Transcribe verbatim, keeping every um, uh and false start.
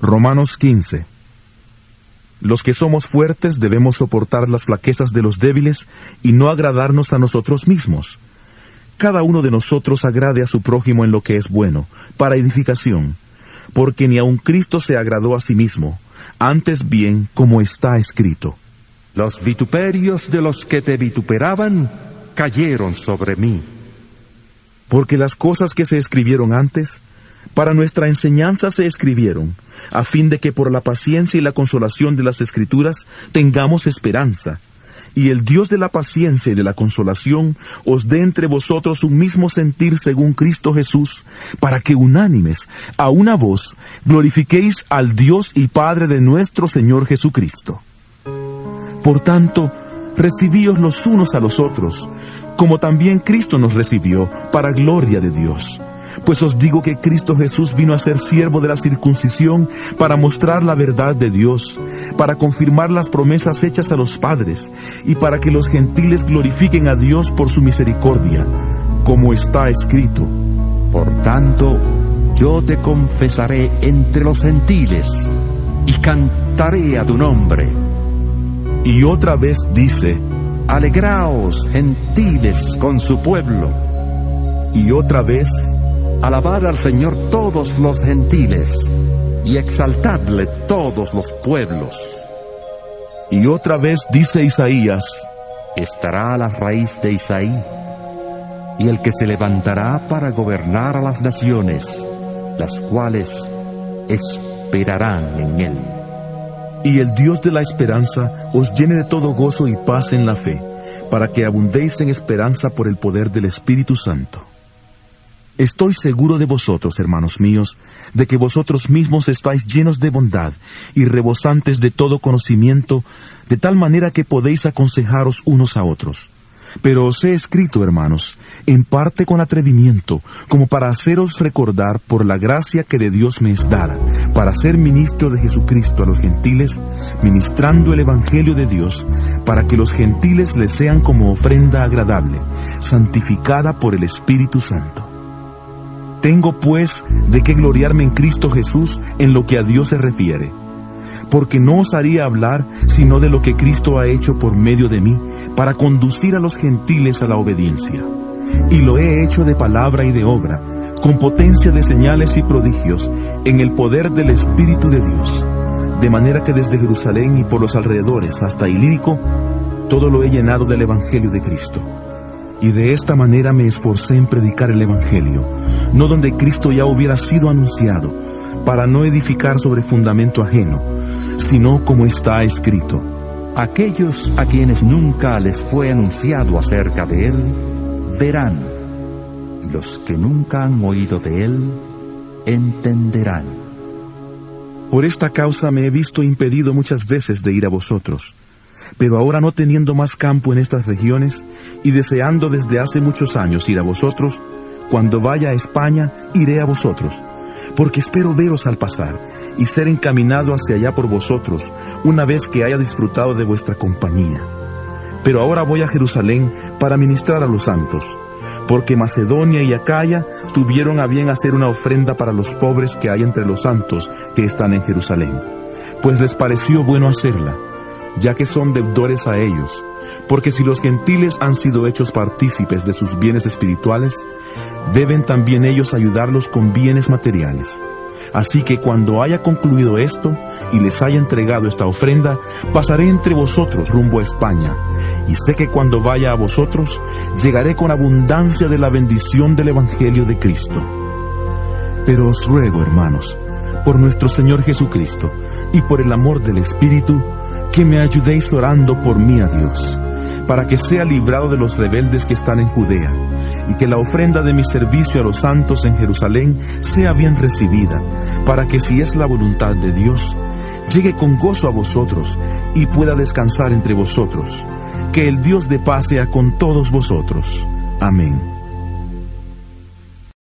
Romanos quince. Los que somos fuertes debemos soportar las flaquezas de los débiles y no agradarnos a nosotros mismos. Cada uno de nosotros agrade a su prójimo en lo que es bueno, para edificación, porque ni aun Cristo se agradó a sí mismo, antes bien, como está escrito: Los vituperios de los que te vituperaban cayeron sobre mí. Porque las cosas que se escribieron antes, para nuestra enseñanza se escribieron, a fin de que por la paciencia y la consolación de las Escrituras tengamos esperanza. Y el Dios de la paciencia y de la consolación os dé entre vosotros un mismo sentir según Cristo Jesús, para que unánimes, a una voz, glorifiquéis al Dios y Padre de nuestro Señor Jesucristo. Por tanto, recibíos los unos a los otros, como también Cristo nos recibió, para gloria de Dios. Pues os digo que Cristo Jesús vino a ser siervo de la circuncisión para mostrar la verdad de Dios, para confirmar las promesas hechas a los padres, y para que los gentiles glorifiquen a Dios por su misericordia, como está escrito: Por tanto, yo te confesaré entre los gentiles, y cantaré a tu nombre. Y otra vez dice: Alegraos, gentiles, con su pueblo. Y otra vez: Alabad al Señor todos los gentiles, y exaltadle todos los pueblos. Y otra vez dice Isaías: Estará la raíz de Isaí, y el que se levantará para gobernar a las naciones, las cuales esperarán en él. Y el Dios de la esperanza os llene de todo gozo y paz en la fe, para que abundéis en esperanza por el poder del Espíritu Santo. Estoy seguro de vosotros, hermanos míos, de que vosotros mismos estáis llenos de bondad y rebosantes de todo conocimiento, de tal manera que podéis aconsejaros unos a otros. Pero os he escrito, hermanos, en parte con atrevimiento, como para haceros recordar por la gracia que de Dios me es dada, para ser ministro de Jesucristo a los gentiles, ministrando el Evangelio de Dios, para que los gentiles le sean como ofrenda agradable, santificada por el Espíritu Santo. Tengo, pues, de qué gloriarme en Cristo Jesús en lo que a Dios se refiere, porque no os haría hablar sino de lo que Cristo ha hecho por medio de mí, para conducir a los gentiles a la obediencia. Y lo he hecho de palabra y de obra, con potencia de señales y prodigios, en el poder del Espíritu de Dios, de manera que desde Jerusalén y por los alrededores hasta Ilírico, todo lo he llenado del Evangelio de Cristo. Y de esta manera me esforcé en predicar el Evangelio, no donde Cristo ya hubiera sido anunciado, para no edificar sobre fundamento ajeno, sino como está escrito: Aquellos a quienes nunca les fue anunciado acerca de él, verán, y los que nunca han oído de él, entenderán. Por esta causa me he visto impedido muchas veces de ir a vosotros. Pero ahora, no teniendo más campo en estas regiones, y deseando desde hace muchos años ir a vosotros, cuando vaya a España, iré a vosotros, porque espero veros al pasar, y ser encaminado hacia allá por vosotros, una vez que haya disfrutado de vuestra compañía. Pero ahora voy a Jerusalén para ministrar a los santos, porque Macedonia y Acaya tuvieron a bien hacer una ofrenda para los pobres que hay entre los santos que están en Jerusalén, pues les pareció bueno hacerla, ya que son deudores a ellos, porque si los gentiles han sido hechos partícipes de sus bienes espirituales, deben también ellos ayudarlos con bienes materiales. Así que cuando haya concluido esto y les haya entregado esta ofrenda, pasaré entre vosotros rumbo a España, y sé que cuando vaya a vosotros, llegaré con abundancia de la bendición del Evangelio de Cristo. Pero os ruego, hermanos, por nuestro Señor Jesucristo y por el amor del Espíritu, que me ayudéis orando por mí a Dios, para que sea librado de los rebeldes que están en Judea, y que la ofrenda de mi servicio a los santos en Jerusalén sea bien recibida, para que, si es la voluntad de Dios, llegue con gozo a vosotros y pueda descansar entre vosotros. Que el Dios de paz sea con todos vosotros. Amén.